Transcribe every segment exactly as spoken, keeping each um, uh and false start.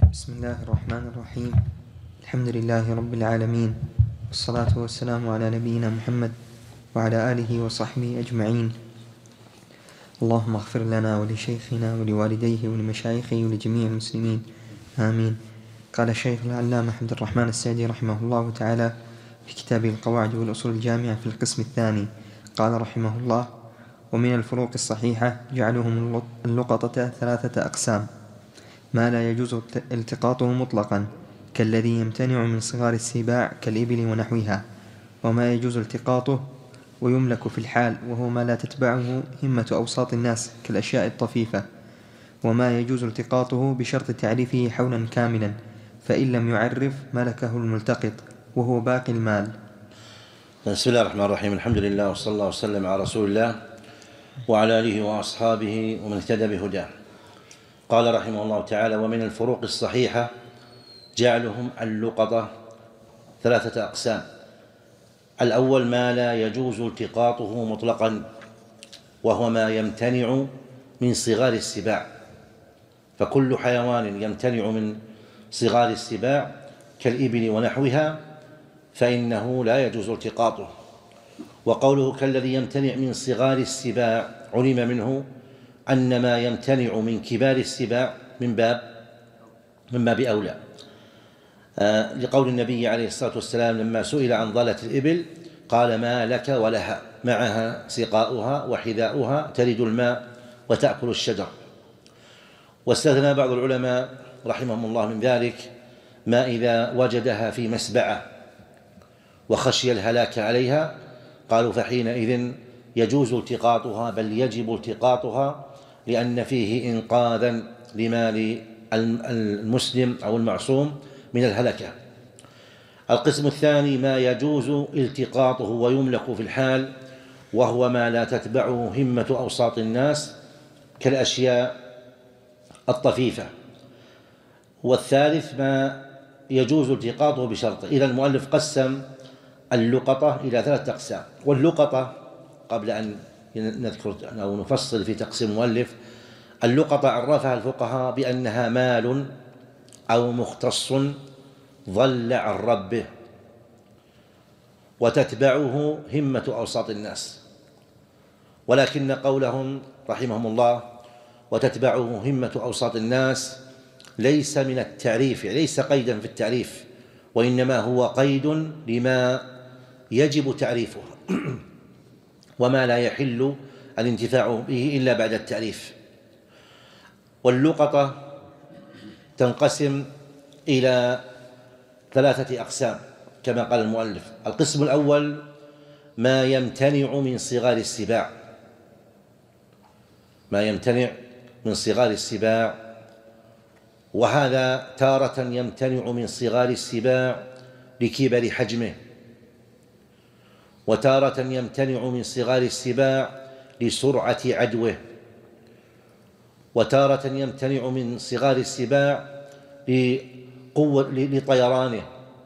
بسم الله الرحمن الرحيم. الحمد لله رب العالمين، والصلاة والسلام على نبينا محمد وعلى آله وصحبه أجمعين. اللهم اغفر لنا ولشيخنا ولوالديه ولمشايخه ولجميع المسلمين، آمين. قال الشيخ العلامة عبد الرحمن السعدي رحمه الله تعالى في كتابه القواعد والأصول الجامعة في القسم الثاني، قال رحمه الله: ومن الفروق الصحيحة جعلهم اللقطة ثلاثة أقسام: ما لا يجوز التقاطه مطلقا كالذي يمتنع من صغار السباع كالإبل ونحوها، وما يجوز التقاطه ويملك في الحال وهو ما لا تتبعه همة أوساط الناس كالأشياء الطفيفة، وما يجوز التقاطه بشرط تعريفه حولا كاملا، فإن لم يعرف ملكه الملتقط وهو باقي المال. بسم الله الرحمن الرحيم. الحمد لله وصلى الله وسلم على رسول الله وعلى آله وأصحابه ومن اهتدى بهداه. قال رحمه الله تعالى: ومن الفروق الصحيحة جعلهم اللقطة ثلاثة أقسام. الأول ما لا يجوز التقاطه مطلقا، وهو ما يمتنع من صغار السباع، فكل حيوان يمتنع من صغار السباع كالإبل ونحوها فإنه لا يجوز التقاطه. وقوله كالذي يمتنع من صغار السباع علم منه أن ما يمتنع من كبار السباع من باب من باب أولى، آه لقول النبي عليه الصلاة والسلام لما سئل عن ضالة الإبل قال: ما لك ولها، معها سقاؤها وحذاؤها ترد الماء وتأكل الشجر. واستثنى بعض العلماء رحمهم الله من ذلك ما إذا وجدها في مسبعة وخشي الهلاك عليها، قالوا فحينئذ يجوز التقاطها، بل يجب التقاطها، لأن فيه إنقاذا لمال المسلم أو المعصوم من الهلكة. القسم الثاني ما يجوز التقاطه ويملك في الحال، وهو ما لا تتبعه همة أوساط الناس كالأشياء الطفيفة. والثالث ما يجوز التقاطه بشرط. إذا المؤلف قسم اللقطة إلى ثلاثة أقسام. واللقطة قبل أن نذكر أو نفصل في تقسيم المؤلف، اللقطة عرفها الفقهاء بأنها مال أو مختص ضل عن ربه وتتبعه همة أوساط الناس، ولكن قولهم رحمهم الله وتتبعه همة أوساط الناس ليس من التعريف، ليس قيدا في التعريف، وإنما هو قيد لما يجب تعريفه وما لا يحل الانتفاع به إلا بعد التعريف. واللقطة تنقسم إلى ثلاثة أقسام كما قال المؤلف. القسم الأول ما يمتنع من صغار السباع، ما يمتنع من صغار السباع، وهذا تارة يمتنع من صغار السباع لكبر حجمه، وتارة يمتنع من صغار السباع لسرعة عدوه، وتارة يمتنع من صغار السباع لقوة لطيرانه،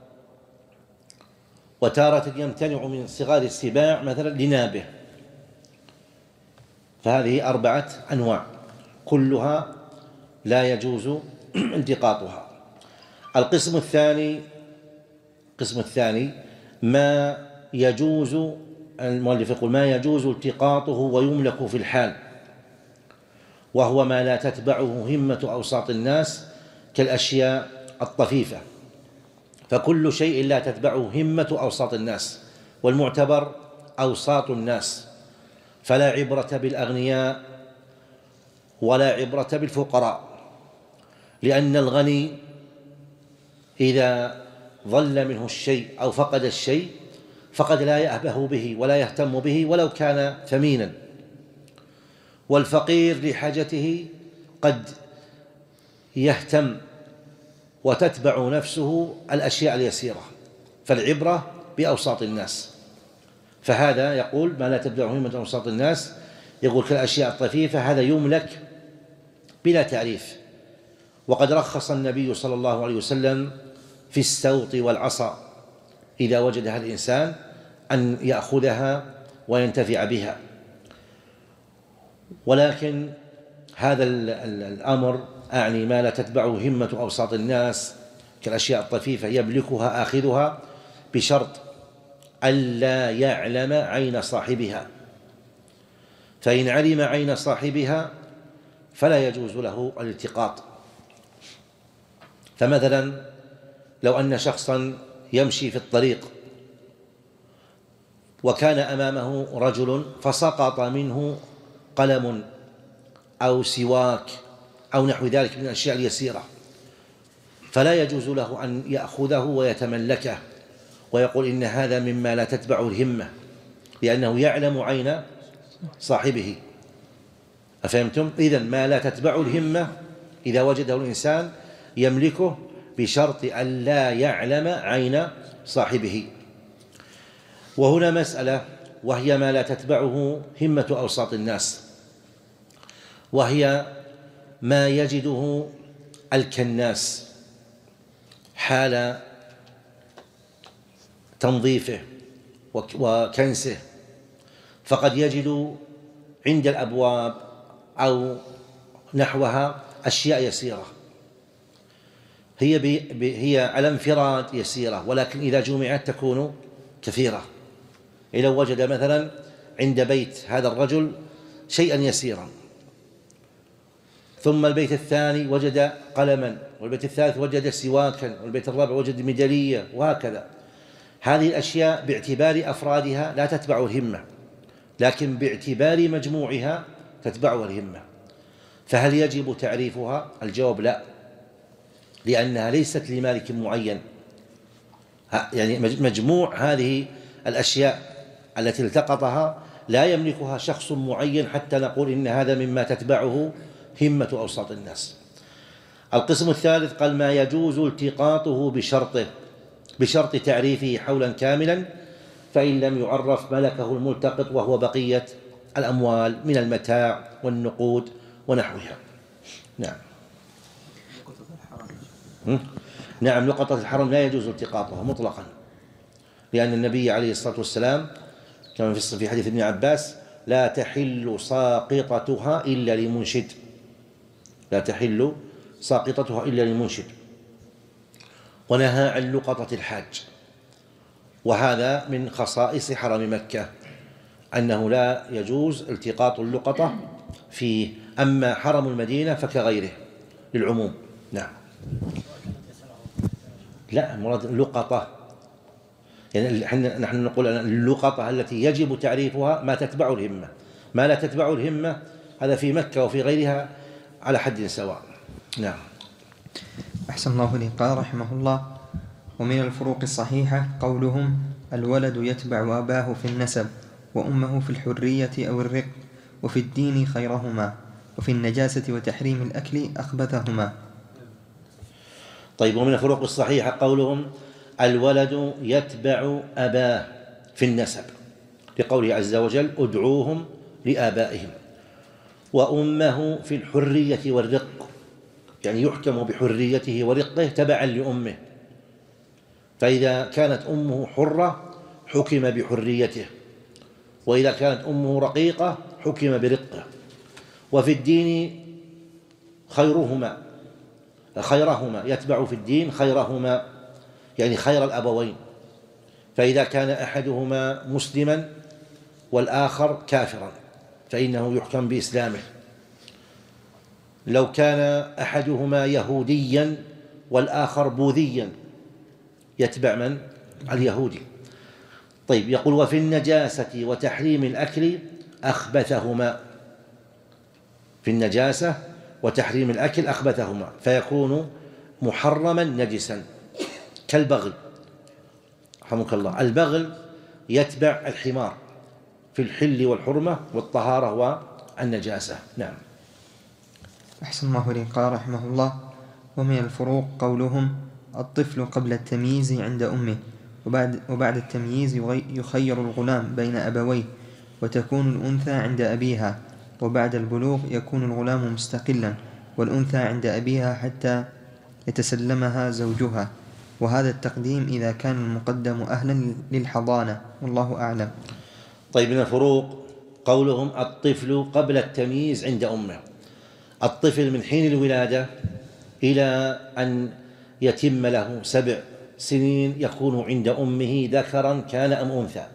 وتارة يمتنع من صغار السباع مثلا لنابه. فهذه أربعة أنواع كلها لا يجوز التقاطها. القسم الثاني القسم الثاني ما يجوز، المؤلف يقول ما يجوز التقاطه ويملك في الحال، وهو ما لا تتبعه همة أوساط الناس كالأشياء الطفيفة. فكل شيء لا تتبعه همة أوساط الناس، والمعتبر أوساط الناس، فلا عبرة بالأغنياء ولا عبرة بالفقراء، لأن الغني إذا ضل منه الشيء أو فقد الشيء فقد لا يأبه به ولا يهتم به ولو كان ثمينا، والفقير لحاجته قد يهتم وتتبع نفسه الأشياء اليسيرة، فالعبرة بأوساط الناس. فهذا يقول ما لا تتبعه همة أوساط الناس، يقول كالأشياء الطفيفة، هذا يملك بلا تعريف. وقد رخص النبي صلى الله عليه وسلم في السوط والعصا إذا وجدها الإنسان أن يأخذها وينتفع بها، ولكن هذا الأمر أعني ما لا تتبعه همة أوساط الناس كالأشياء الطفيفة يملكها آخذها بشرط ألا يعلم عين صاحبها، فإن علم عين صاحبها فلا يجوز له الالتقاط. فمثلا لو أن شخصا يمشي في الطريق وكان أمامه رجل فسقط منه قلم أو سواك أو نحو ذلك من الأشياء اليسيرة، فلا يجوز له أن يأخذه ويتملكه ويقول إن هذا مما لا تتبع الهمة، لأنه يعلم عين صاحبه. أفهمتم؟ إذن ما لا تتبع الهمة إذا وجده الإنسان يملكه بشرط أن لا يعلم عين صاحبه. وهنا مسألة وهي ما لا تتبعه همة أوساط الناس، وهي ما يجده الكناس حال تنظيفه وكنسه، فقد يجد عند الأبواب أو نحوها أشياء يسيرة هي, هي على انفراد يسيرة، ولكن إذا جمعت تكون كثيرة. إذا وجد مثلا عند بيت هذا الرجل شيئا يسيرا، ثم البيت الثاني وجد قلما، والبيت الثالث وجد سواكا، والبيت الرابع وجد ميدالية، وهكذا. هذه الأشياء باعتبار أفرادها لا تتبع الهمة، لكن باعتبار مجموعها تتبع الهمة. فهل يجب تعريفها؟ الجواب لا، لأنها ليست لمالك معين. يعني مجموع هذه الأشياء التي التقطها لا يملكها شخص معين حتى نقول إن هذا مما تتبعه همة أوساط الناس. القسم الثالث قال ما يجوز التقاطه بشرطه بشرط تعريفه حولا كاملا، فإن لم يعرف ملكه الملتقط، وهو بقية الأموال من المتاع والنقود ونحوها. نعم. نعم، لقطة الحرم لا يجوز التقاطها مطلقا، لأن النبي عليه الصلاة والسلام كما في حديث ابن عباس لا تحل ساقطتها إلا لمنشد، لا تحل ساقطتها إلا لمنشد، ونهى عن لقطة الحاج. وهذا من خصائص حرم مكة أنه لا يجوز التقاط اللقطة فيه، أما حرم المدينة فكغيره للعموم. نعم. لا، مراد اللقطة، يعني نحن نقول أن اللقطة التي يجب تعريفها ما تتبع الهمة، ما لا تتبع الهمة هذا في مكة وفي غيرها على حد سواء. نعم. أحسن الله إليك. قال رحمه الله: ومن الفروق الصحيحة قولهم الولد يتبع أباه في النسب وأمه في الحرية أو الرق، وفي الدين خيرهما، وفي النجاسة وتحريم الأكل أخبثهما. طيب، ومن الفروق الصحيحة قولهم الولد يتبع أباه في النسب، لقوله عز وجل ادعوهم لآبائهم، وأمه في الحرية والرق، يعني يحكم بحريته ورقه تبعا لأمه، فإذا كانت أمه حرة حكم بحريته، وإذا كانت أمه رقيقة حكم برقه. وفي الدين خيرهما خيرهما يتبع في الدين خيرهما، يعني خير الأبوين، فإذا كان أحدهما مسلما والآخر كافرا فإنه يحكم بإسلامه. لو كان أحدهما يهوديا والآخر بوذيا يتبع من؟ اليهودي. طيب، يقول وفي النجاسة وتحريم الأكل أخبثهما، في النجاسة وتحريم الأكل أخبثهما، فيكون محرما نجسا كالبغل. رحمك الله، البغل يتبع الحمار في الحل والحرمة والطهارة والنجاسة. نعم. أحسن الله إليك. قال رحمه الله: ومن الفروق قولهم الطفل قبل التمييز عند أمه، وبعد, وبعد التمييز يخير الغلام بين أبويه، وتكون الأنثى عند أبيها، وبعد البلوغ يكون الغلام مستقلا والأنثى عند أبيها حتى يتسلمها زوجها، وهذا التقديم إذا كان المقدم أهلا للحضانة، والله أعلم. طيب، من الفروق قولهم الطفل قبل التمييز عند أمه. الطفل من حين الولادة إلى أن يتم له سبع سنين يكون عند أمه ذكرا كان أم أنثى.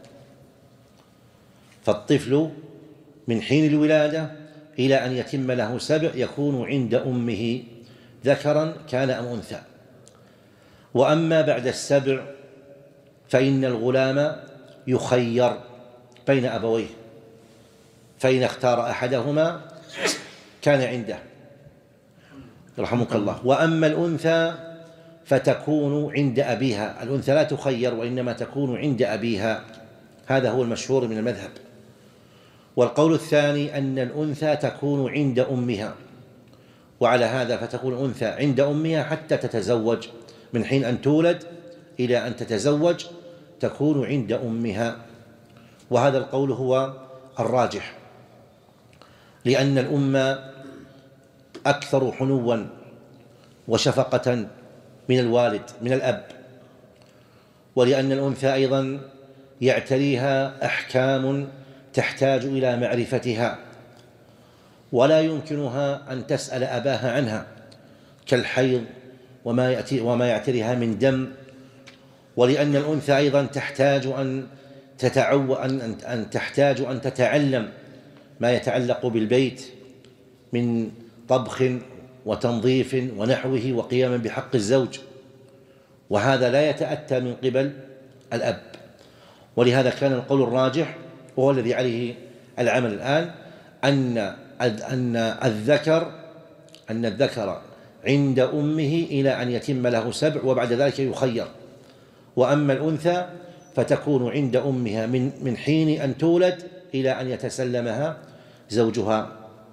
فالطفل من حين الولادة إلى أن يتم له سبع يكون عند أمه ذكرا كان أم أنثى. وأما بعد السبع فإن الغلام يخير بين أبويه، فإن اختار أحدهما كان عنده رحمك الله. وأما الأنثى فتكون عند أبيها، الأنثى لا تخير وإنما تكون عند أبيها، هذا هو المشهور من المذهب. والقول الثاني أن الأنثى تكون عند أمها، وعلى هذا فتكون الأنثى عند أمها حتى تتزوج، من حين أن تولد إلى أن تتزوج تكون عند أمها. وهذا القول هو الراجح، لأن الأم أكثر حنوا وشفقة من الوالد من الأب، ولأن الأنثى أيضا يعتريها أحكام تحتاج إلى معرفتها، ولا يمكنها أن تسأل أباها عنها كالحيض وما يأتي وما يعتريها من دم. ولأن الأنثى أيضا تحتاج أن تتعو أن أن تحتاج أن تتعلم ما يتعلق بالبيت من طبخ وتنظيف ونحوه وقياما بحق الزوج، وهذا لا يتأتى من قبل الأب. ولهذا كان القول الراجح وهو الذي عليه العمل الآن أن أن الذكر أن الذكر عند أمه إلى أن يتم له سبع وبعد ذلك يخير. وأما الأنثى فتكون عند أمها من من حين أن تولد إلى أن يتسلمها زوجها.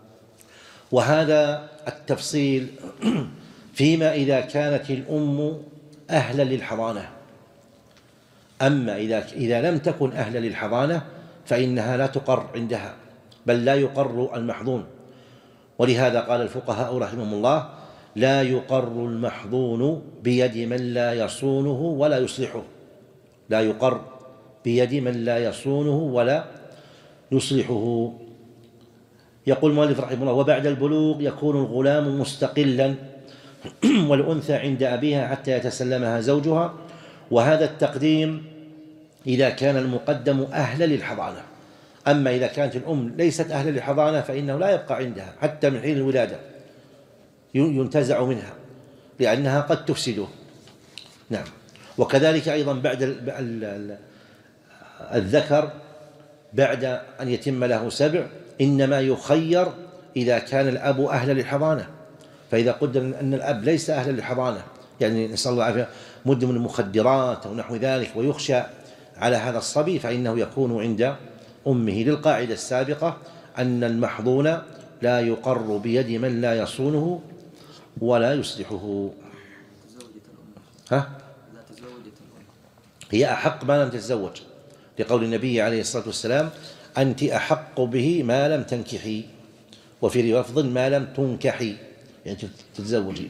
وهذا التفصيل فيما إذا كانت الأم أهلا للحضانة. أما إذا إذا لم تكن أهلا للحضانة فإنها لا تقر عندها، بل لا يقر المحضون. ولهذا قال الفقهاء رحمهم الله: لا يقر المحضون بيد من لا يصونه ولا يصلحه. لا يقر بيد من لا يصونه ولا يصلحه. يقول المؤلف رحمه الله: وبعد البلوغ يكون الغلام مستقلا والأنثى عند أبيها حتى يتسلمها زوجها. وهذا التقديم إذا كان المقدم أهلا للحضانة. أما إذا كانت الأم ليست أهلا للحضانة فإنه لا يبقى عندها حتى من حين الولادة، ينتزع منها لأنها قد تفسده. نعم. وكذلك أيضا بعد الذكر بعد أن يتم له سبع إنما يخير إذا كان الأب أهلا للحضانة. فإذا قدر أن الأب ليس أهلا للحضانة، يعني نسأل الله العافية، مدمن المخدرات أو نحو ذلك، ويخشى على هذا الصبي، فإنه يكون عند أمه، للقاعدة السابقة أن المحضون لا يقر بيد من لا يصونه ولا يصلحه. ها؟ هي أحق ما لم تتزوج، لقول النبي عليه الصلاة والسلام: أنت أحق به ما لم تنكحي، وفي لفظ ما لم تنكحي، يعني تتزوجي.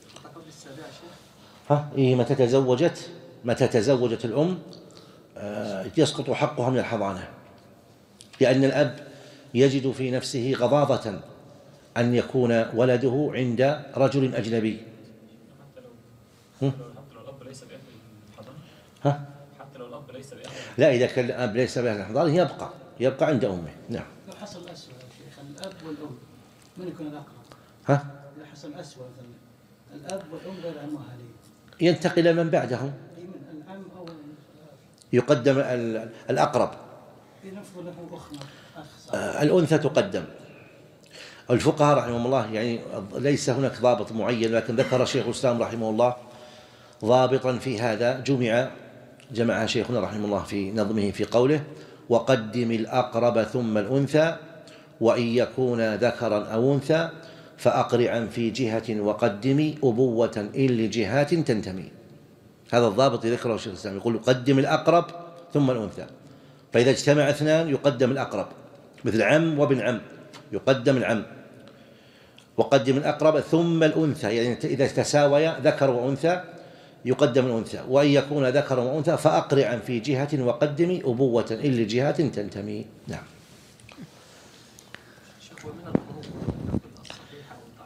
ها؟ إيه، متى تزوجت متى تزوجت الأم آه يسقط حقها من الحضانة، لأن الأب يجد في نفسه غضاضة أن يكون ولده عند رجل أجنبي. حتى لو الأب ليس بأهل الحضانة؟ ها؟ حتى لو الأب ليس بأهل الحضانة؟ لا، إذا كان الأب ليس بأهل الحضانة يبقى يبقى عند أمه. نعم. لو حصل أسوأ يا شيخ، الأب والأم من يكون الأقرب؟ ها؟ إذا حصل أسوأ الأب والأم غير مؤهلين، ينتقل من بعدهم، من العم أو يقدم الأقرب. ينفض له أخ آه الأنثى تقدم. الفقهاء رحمهم الله يعني ليس هناك ضابط معين، لكن ذكر شيخ الإسلام رحمه الله ضابطا في هذا جمع جمعها شيخنا رحمه الله في نظمه في قوله: وقدم الأقرب ثم الأنثى، وإن يكون ذكرا أو أنثى فأقرعا في جهة وقدم أبوة إن لجهات تنتمي. هذا الضابط ذكره شيخ الإسلام، يقول: قدم الأقرب ثم الأنثى. فإذا اجتمع اثنان يقدم الأقرب، مثل عم وابن عم يقدم العم. وقدم الأقرب ثم الأنثى، يعني إذا تساويا ذكر وأنثى يقدم الأنثى. وإن يكون ذكر وأنثى فأقرعا في جهة وقدم أبوة إن لجهات تنتمي. نعم.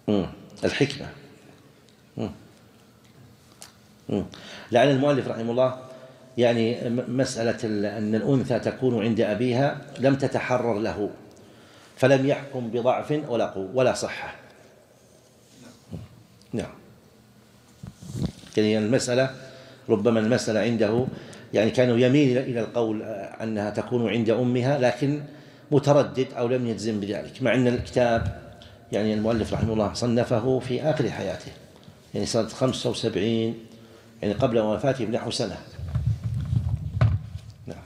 الحكمة. لعل المؤلف رحمه الله يعني مسألة أن الأنثى تكون عند أبيها لم تتحرر له، فلم يحكم بضعف ولا قوة ولا صحة. نعم. يعني المسألة ربما المسألة عنده يعني كانوا يميل إلى القول أنها تكون عند أمها، لكن متردد أو لم يجزم بذلك، مع أن الكتاب يعني المؤلف رحمه الله صنفه في آخر حياته، يعني سنة خمسة وسبعين، يعني قبل وفاته بنحو سنة. نعم.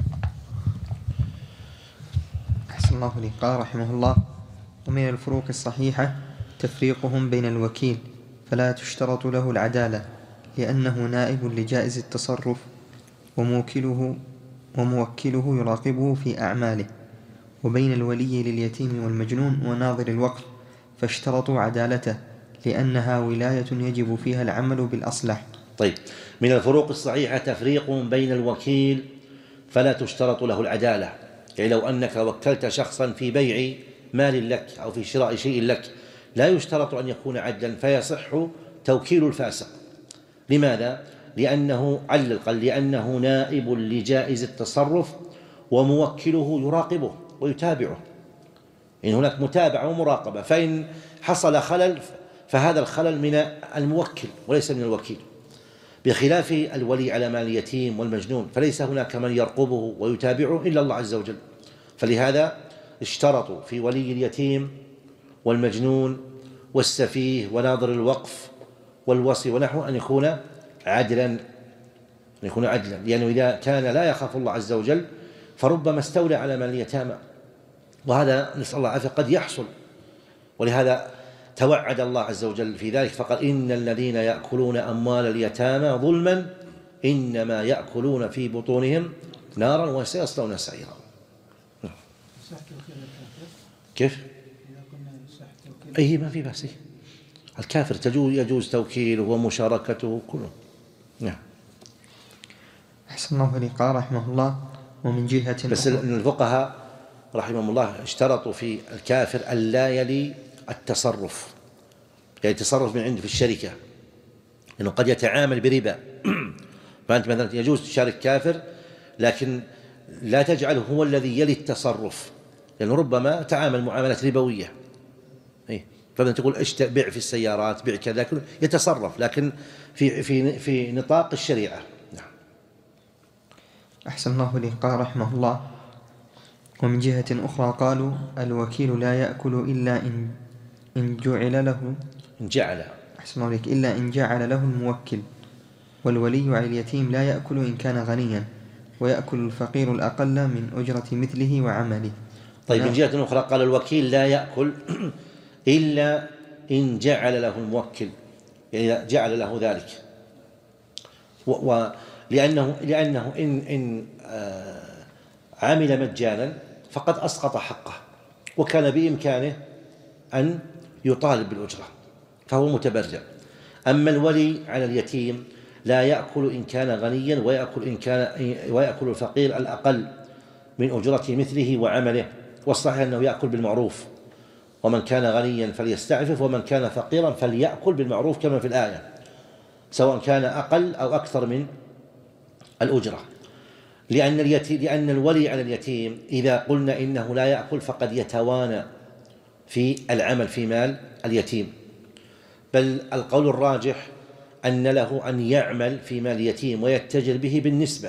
أحسن الله إليك. قال رحمه الله: ومن الفروق الصحيحة تفريقهم بين الوكيل، فلا تشترط له العدالة لأنه نائب لجائز التصرف، وموكله وموكله يراقبه في أعماله، وبين الولي لليتيم والمجنون وناظر الوقف، فاشترطوا عدالته لأنها ولاية يجب فيها العمل بالأصلح. طيب، من الفروق الصحيحة تفريق بين الوكيل فلا تشترط له العدالة، يعني لو أنك وكلت شخصا في بيع مال لك أو في شراء شيء لك لا يشترط أن يكون عدلا، فيصح توكيل الفاسق. لماذا؟ لأنه علل قال لأنه نائب لجائز التصرف وموكله يراقبه ويتابعه، إن هناك متابعة ومراقبة، فإن حصل خلل فهذا الخلل من الموكل وليس من الوكيل، بخلاف الولي على مال اليتيم والمجنون فليس هناك من يرقبه ويتابعه إلا الله عز وجل. فلهذا اشترطوا في ولي اليتيم والمجنون والسفيه وناظر الوقف والوصي ونحو أن يكون عدلا، أن يكون عدلا، لأنه إذا كان لا يخاف الله عز وجل فربما استولى على مال اليتامى، وهذا نسأل الله العافية قد يحصل. ولهذا توعد الله عز وجل في ذلك فقال: إن الذين يأكلون أموال اليتامى ظلما إنما يأكلون في بطونهم نارا وسيصلون سعيرا. كيف؟ أي ما في بأس، الكافر تجوز يجوز توكيله ومشاركته كله. نعم. أحسن الله إليك. قال رحمه الله: ومن جهة بس الفقهاء رحمهم الله اشترطوا في الكافر ألا يلي التصرف، يعني تصرف من عنده في الشركة، لأنه قد يتعامل بربا فأنت مثلا يجوز تشارك كافر لكن لا تجعله هو الذي يلي التصرف، لأنه ربما تعامل معاملات ربوية. فمثلا تقول اشتري بيع في السيارات بيع كذا يتصرف لكن في في في نطاق الشريعة. نعم. أحسن الله إليك. قال رحمه الله: ومن جهة أخرى قالوا الوكيل لا يأكل إلا إن إن جعل له إن جعل أحسن الله إليك إلا إن جعل له الموكل، والولي على اليتيم لا يأكل إن كان غنيا، ويأكل الفقير الأقل من أجرة مثله وعمله. طيب، من جهة أخرى قال الوكيل لا يأكل إلا إن جعل له الموكل، يعني جعل له ذلك، ولأنه لأنه إن إن عمل مجانا فقد أسقط حقه، وكان بإمكانه أن يطالب بالأجرة فهو متبرع. أما الولي على اليتيم لا يأكل إن كان غنيا، ويأكل إن كان ويأكل الفقير الأقل من أجرة مثله وعمله، والصحيح أنه يأكل بالمعروف، ومن كان غنيا فليستعفف ومن كان فقيرا فليأكل بالمعروف كما في الآية، سواء كان أقل أو أكثر من الأجرة. لأن اليتيم لأن الولي على اليتيم إذا قلنا إنه لا يأكل فقد يتوانى في العمل في مال اليتيم، بل القول الراجح أن له أن يعمل في مال اليتيم ويتجر به بالنسبة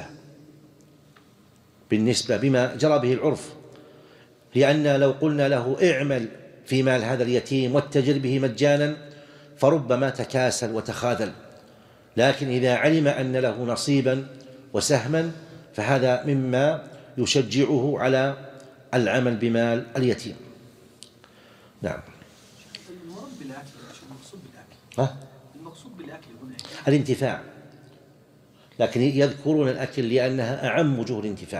بالنسبة بما جرى به العرف، لأن لو قلنا له اعمل في مال هذا اليتيم واتجر به مجانا فربما تكاسل وتخاذل، لكن إذا علم أن له نصيبا وسهما فهذا مما يشجعه على العمل بمال اليتيم. نعم. المراد بالأكل المقصود بالأكل ها؟ المقصود بالأكل هنا الانتفاع، لكن يذكرون الأكل لأنها أعم وجوه الانتفاع،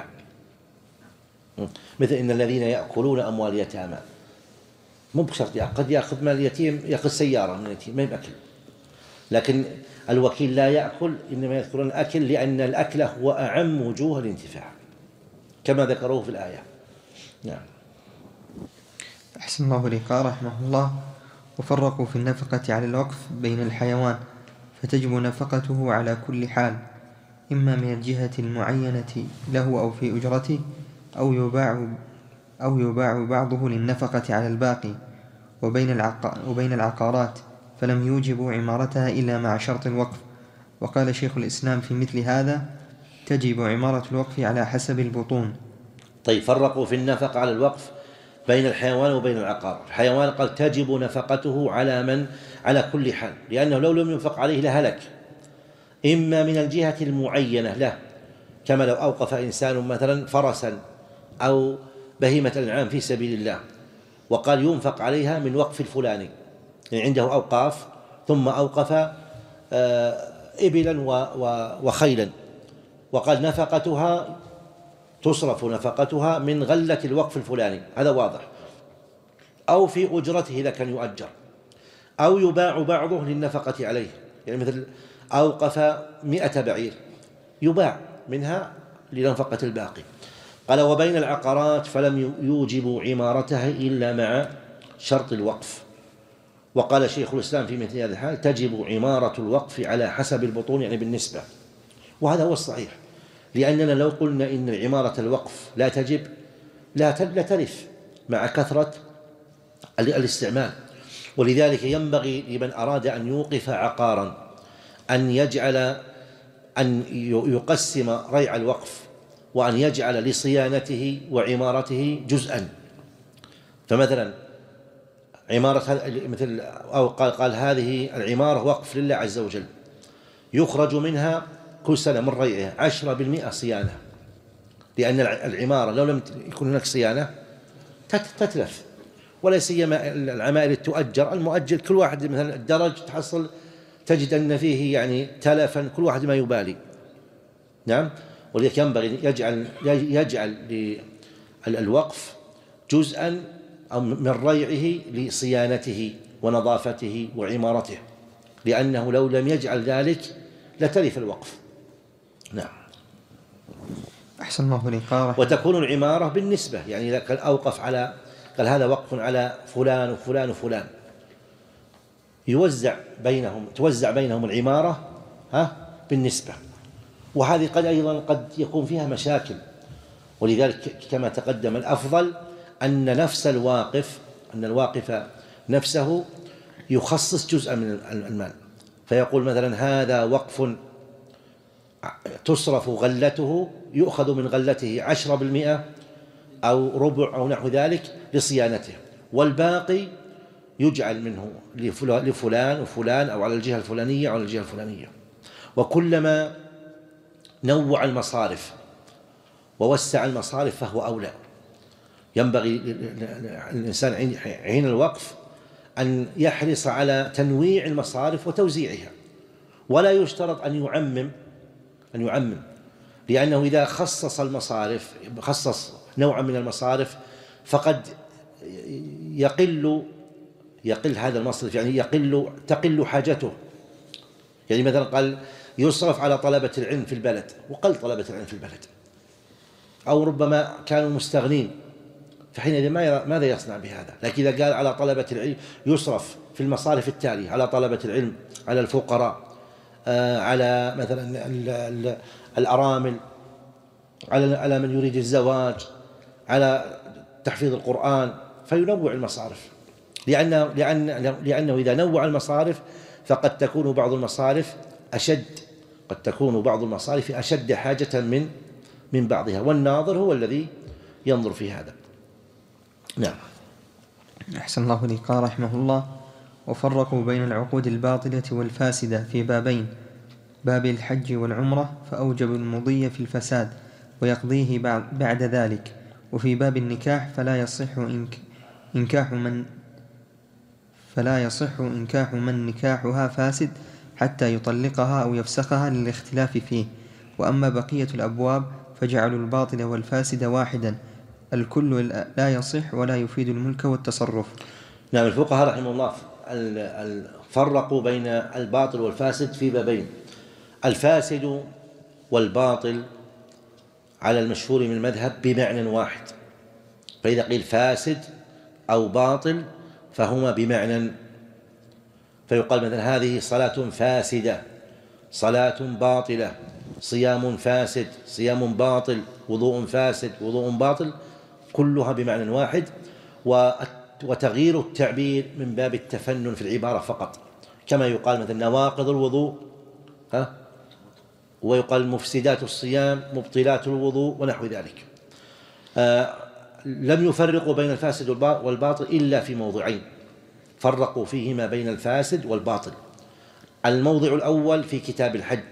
مثل إن الذين يأكلون أموال اليتامى، مو بشرط قد يأخذ مال اليتيم، يأخذ سيارة من اليتيم ما يأكل، لكن الوكيل لا يأكل، إنما يذكرون الأكل لأن الأكل هو أعم وجوه الانتفاع كما ذكروه في الآية. نعم. أحسن الله إليك. قال رحمه الله: وفرقوا في النفقة على الوقف بين الحيوان، فتجب نفقته على كل حال، إما من الجهة المعينة له أو في أجرته، أو يباع, أو يباع بعضه للنفقة على الباقي. وبين, العق... وبين العقارات فلم يوجبوا عمارتها إلا مع شرط الوقف. وقال شيخ الإسلام في مثل هذا: تجب عمارة الوقف على حسب البطون. طيب، فرقوا في النفقة على الوقف بين الحيوان وبين العقار. الحيوان قال تجب نفقته على من على كل حال، لأنه لو لم ينفق عليه لهلك، إما من الجهة المعينة له، كما لو أوقف إنسان مثلا فرسا أو بهيمة الأنعام في سبيل الله، وقال ينفق عليها من وقف الفلاني، يعني عنده أوقاف ثم أوقف إبلا وخيلا، وقال نفقتها تصرف نفقتها من غلة الوقف الفلاني، هذا واضح، أو في أجرته إذا كان يؤجر، أو يباع بعضه للنفقة عليه، يعني مثل أوقف مئة بعير يباع منها لنفقة الباقي. قال وبين العقارات فلم يوجبوا عمارتها إلا مع شرط الوقف. وقال شيخ الإسلام في مثل هذا الحال تجب عمارة الوقف على حسب البطون، يعني بالنسبة، وهذا هو الصحيح، لأننا لو قلنا إن عمارة الوقف لا تجب لا تلف مع كثرة الاستعمال. ولذلك ينبغي لمن أراد أن يوقف عقارا أن يجعل أن يقسم ريع الوقف، وأن يجعل لصيانته وعمارته جزءا. فمثلا عمارة مثل أو قال, قال هذه العمارة وقف لله عز وجل، يخرج منها كل سنة من ريعها عشرة بالمئة صيانة، لأن العمارة لو لم يكن هناك صيانة تتلف، ولا سيما العمائر تؤجر، المؤجر كل واحد مثلا الدرج تحصل تجد أن فيه يعني تلفا، كل واحد ما يبالي. نعم، ولذلك ينبغي يجعل يجعل للوقف جزءا أو من ريعه لصيانته ونظافته وعمارته، لأنه لو لم يجعل ذلك لتلف الوقف. نعم. أحسن الله إليك. وتكون العمارة بالنسبة، يعني إذا كان أوقف على قال هذا وقف على فلان وفلان وفلان، يوزع بينهم توزع بينهم العمارة ها بالنسبة. وهذه قد أيضا قد يكون فيها مشاكل، ولذلك كما تقدم الأفضل أن نفس الواقف أن الواقف نفسه يخصص جزءا من المال، فيقول مثلا هذا وقف تصرف غلته، يؤخذ من غلته عشرة بالمئة أو ربع أو نحو ذلك لصيانته، والباقي يجعل منه لفلان وفلان أو على الجهة الفلانية أو على الجهة الفلانية. وكلما نوع المصارف ووسع المصارف فهو أولى. ينبغي الإنسان حين الوقف أن يحرص على تنويع المصارف وتوزيعها، ولا يشترط أن يعمم أن يعمم لأنه إذا خصص المصارف خصص نوعا من المصارف فقد يقل يقل هذا المصرف، يعني يقل تقل حاجته. يعني مثلا قال يصرف على طلبة العلم في البلد وقل طلبة العلم في البلد، أو ربما كانوا مستغنين، فحينئذ ماذا يصنع بهذا؟ لكن إذا قال على طلبة العلم يصرف في المصارف التالية على طلبة العلم، على الفقراء، على مثلا الأرامل، على من يريد الزواج، على تحفيظ القرآن، فينوع المصارف، لأنه, لأن لأنه إذا نوع المصارف فقد تكون بعض المصارف أشد قد تكون بعض المصارف أشد حاجة من من بعضها، والناظر هو الذي ينظر في هذا. نعم. أحسن الله إليك رحمه الله. وفرقوا بين العقود الباطلة والفاسدة في بابين: باب الحج والعمرة فأوجبوا المضي في الفساد ويقضيه بعد ذلك، وفي باب النكاح فلا يصح إنكاح من فلا يصح إنكاح من نكاحها فاسد حتى يطلقها أو يفسخها للاختلاف فيه. وأما بقية الأبواب فجعلوا الباطل والفاسد واحدا، الكل لا يصح ولا يفيد الملك والتصرف. نعم. الفقهاء رحمه الله فرقوا بين الباطل والفاسد في بابين: الفاسد والباطل على المشهور من المذهب بمعنى واحد، فإذا قيل فاسد أو باطل فهما بمعنى فيقال مثلا هذه صلاة فاسدة، صلاة باطلة، صيام فاسد، صيام باطل، وضوء فاسد، وضوء باطل، كلها بمعنى واحد. وتغيير التعبير من باب التفنن في العبارة فقط، كما يقال مثلا نواقض الوضوء ها، ويقال مفسدات الصيام، مبطلات الوضوء، ونحو ذلك. آه لم يفرقوا بين الفاسد والباطل إلا في موضعين فرقوا فيهما بين الفاسد والباطل. الموضع الأول في كتاب الحج،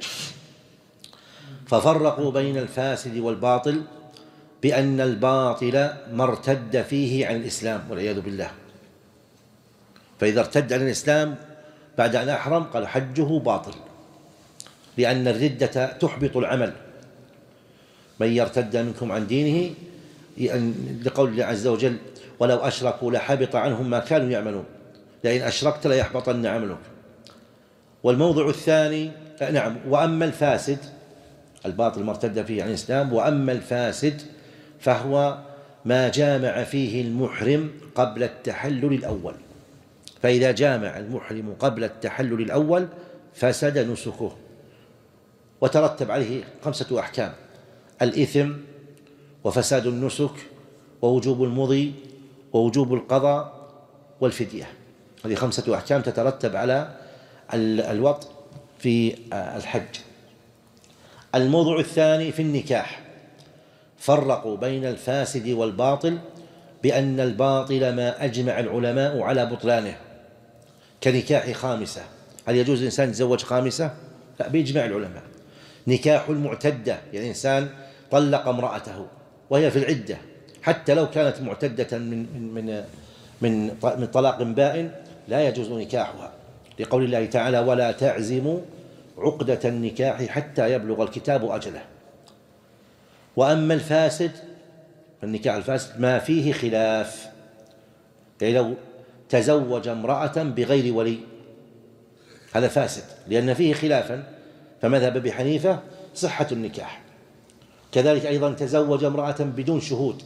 ففرقوا بين الفاسد والباطل بأن الباطل ما ارتد فيه عن الإسلام والعياذ بالله، فإذا ارتد عن الإسلام بعد أن أحرم قال حجه باطل، لأن الردة تحبط العمل. من يرتد منكم عن دينه، لقول الله عز وجل ولو أشركوا لحبط عنهم ما كانوا يعملون، لئن أشركت ليحبطن عملك. والموضع الثاني نعم وأما الفاسد، الباطل ما ارتد فيه عن الإسلام، وأما الفاسد فهو ما جامع فيه المحرم قبل التحلل الأول، فإذا جامع المحرم قبل التحلل الأول فسد نسكه، وترتب عليه خمسة أحكام: الإثم، وفساد النسك، ووجوب المضي، ووجوب القضاء، والفدية. هذه خمسة أحكام تترتب على الوطء في الحج. الموضوع الثاني في النكاح، فرقوا بين الفاسد والباطل بأن الباطل ما أجمع العلماء على بطلانه، كنكاح خامسة. هل يجوز الإنسان يتزوج خامسة؟ لا، بإجماع العلماء. نكاح المعتدة، يعني إنسان طلق امرأته وهي في العدة، حتى لو كانت معتدة من من من من طلاق بائن لا يجوز نكاحها، لقول الله تعالى ولا تعزموا عقدة النكاح حتى يبلغ الكتاب أجله. وأما الفاسد، النكاح الفاسد ما فيه خلاف، يعني لو تزوج امرأة بغير ولي هذا فاسد لأن فيه خلافا، فمذهب أبي حنيفة صحة النكاح. كذلك أيضا تزوج امرأة بدون شهود،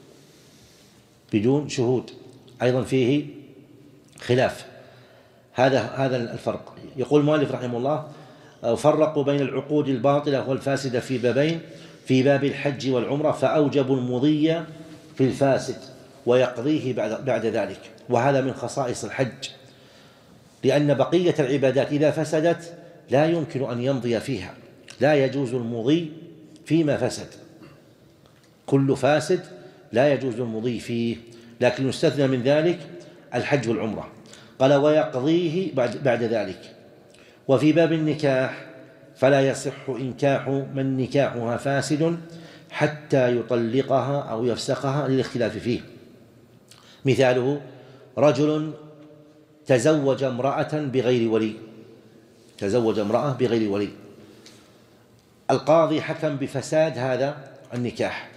بدون شهود أيضا فيه خلاف. هذا هذا الفرق. يقول المؤلف رحمه الله فرقوا بين العقود الباطلة والفاسدة في بابين: في باب الحج والعمرة فأوجبوا المضي في الفاسد ويقضيه بعد, بعد ذلك. وهذا من خصائص الحج، لأن بقية العبادات إذا فسدت لا يمكن أن يمضي فيها، لا يجوز المضي فيما فسد، كل فاسد لا يجوز المضي فيه، لكن يستثنى من ذلك الحج والعمرة. قال ويقضيه بعد, بعد ذلك. وفي باب النكاح فلا يصح إنكاح من نكاحها فاسد حتى يطلقها أو يفسخها للاختلاف فيه. مثاله رجل تزوج امرأة بغير ولي، تزوج امرأة بغير ولي، القاضي حكم بفساد هذا النكاح،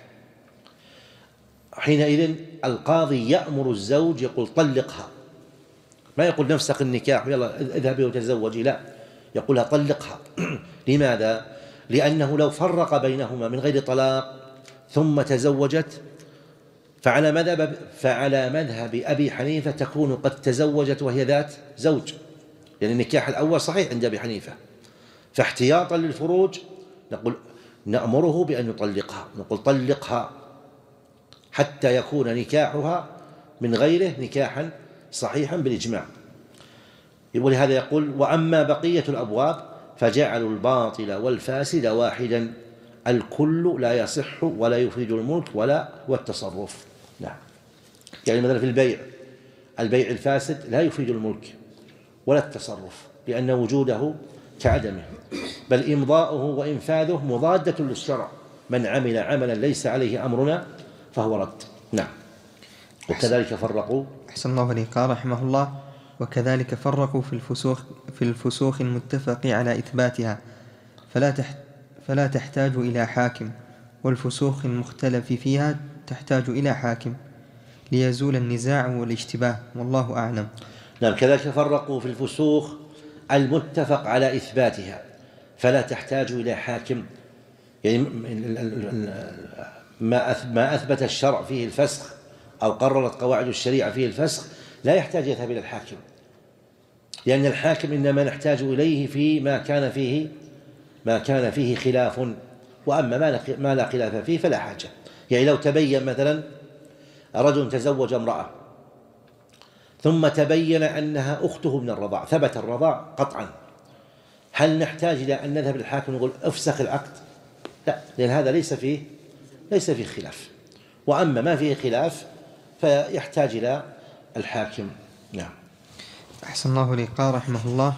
حينئذ القاضي يأمر الزوج يقول طلقها، ما يقول نفسخ النكاح يلا اذهبي وتزوجي، لا، يقولها طلقها. لماذا؟ لأنه لو فرق بينهما من غير طلاق ثم تزوجت فعلى مذهب فعلى مذهب أبي حنيفة تكون قد تزوجت وهي ذات زوج، يعني النكاح الأول صحيح عند أبي حنيفة، فاحتياطا للفروج نقول نأمره بأن يطلقها، نقول طلقها حتى يكون نكاحها من غيره نكاحا صحيحا بالإجماع. ولهذا يقول وأما بقية الأبواب فجعلوا الباطل والفاسد واحدا، الكل لا يصح ولا يفيد الملك ولا والتصرف. نعم، يعني مثلا في البيع، البيع الفاسد لا يفيد الملك ولا التصرف لأن وجوده كعدمه، بل إمضاؤه وإنفاذه مضادة للشرع، من عمل عملا ليس عليه أمرنا فهو رد. نعم. وكذلك فرقوا أحسن الله عليك قال رحمه الله وكذلك فرقوا في الفسوق في الفسوق المتفق على إثباتها، فلا تحت فلا تحتاج إلى حاكم، والفسوق المختلف فيها تحتاج إلى حاكم ليزول النزاع والاشتباه، والله أعلم. نعم. كذلك فرقوا في الفسوق المتفق على إثباتها، فلا تحتاج إلى حاكم، يعني ما أثبت الشرع فيه الفسخ أو قررت قواعد الشريعة فيه الفسخ لا يحتاج يذهب إلى الحاكم، لأن الحاكم إنما نحتاج إليه فيما كان فيه ما كان فيه خلاف، وأما ما لا خلاف فيه فلا حاجة. يعني لو تبين مثلا رجل تزوج امرأة ثم تبين أنها أخته من الرضاع، ثبت الرضاع قطعا، هل نحتاج إلى أن نذهب للحاكم ونقول افسخ العقد؟ لا، لأن هذا ليس فيه ليس فيه خلاف. وأما ما فيه خلاف فيحتاج إلى الحاكم. نعم. أحسن الله إليك. قال رحمه الله: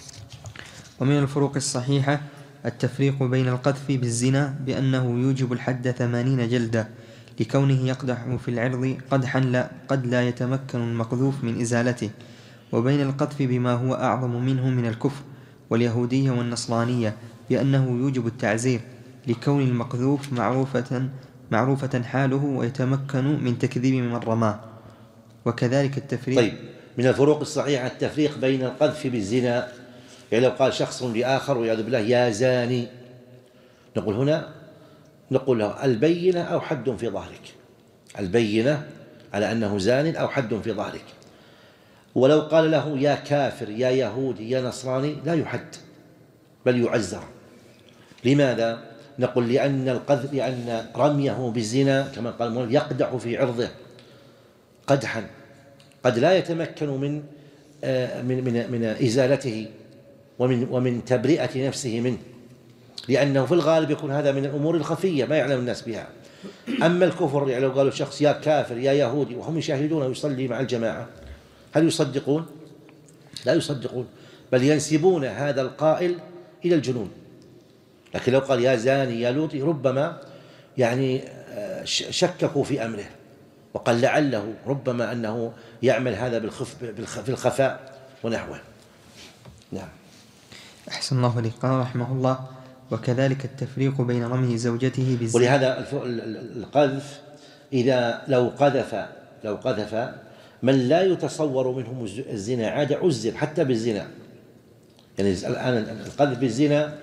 ومن الفروق الصحيحة التفريق بين القذف بالزنا بأنه يوجب الحد ثمانين جلدة لكونه يقدح في العرض قدحا لا قد لا يتمكن المقذوف من إزالته، وبين القذف بما هو أعظم منه من الكفر واليهودية والنصرانية بأنه يوجب التعزير لكون المقذوف معروفة, معروفة حاله ويتمكن من تكذيب من رماه. وكذلك التفريق. طيب، من الفروق الصحيحة التفريق بين القذف بالزنا، يعني لو قال شخص لآخر والعياذ بالله يا زاني، نقول هنا نقول له البينة أو حد في ظهرك، البينة على أنه زان أو حد في ظهرك. ولو قال له يا كافر يا يهودي يا نصراني لا يحد بل يعزر. لماذا؟ نقول لأن القذف لأن رميه بالزنا كما قال المؤلف يقدح في عرضه قدحا قد لا يتمكن من من من, من إزالته ومن ومن تبرئة نفسه منه، لأنه في الغالب يكون هذا من الأمور الخفية ما يعلم الناس بها. أما الكفر، يعني لو قالوا شخص يا كافر يا يهودي وهم يشاهدونه يصلي مع الجماعة، هل يصدقون؟ لا يصدقون، بل ينسبون هذا القائل إلى الجنون. لكن لو قال يا زاني يا لوطي ربما يعني شككوا في أمره، وقال لعله ربما أنه يعمل هذا بالخف في الخفاء ونحوه. نعم. أحسن الله إليك. قال رحمه الله: وكذلك التفريق بين رمي زوجته بالزنا. ولهذا القذف إذا لو قذف لو قذف من لا يتصور منهم الزنا عاد عزر حتى بالزنا. يعني الآن القذف بالزنا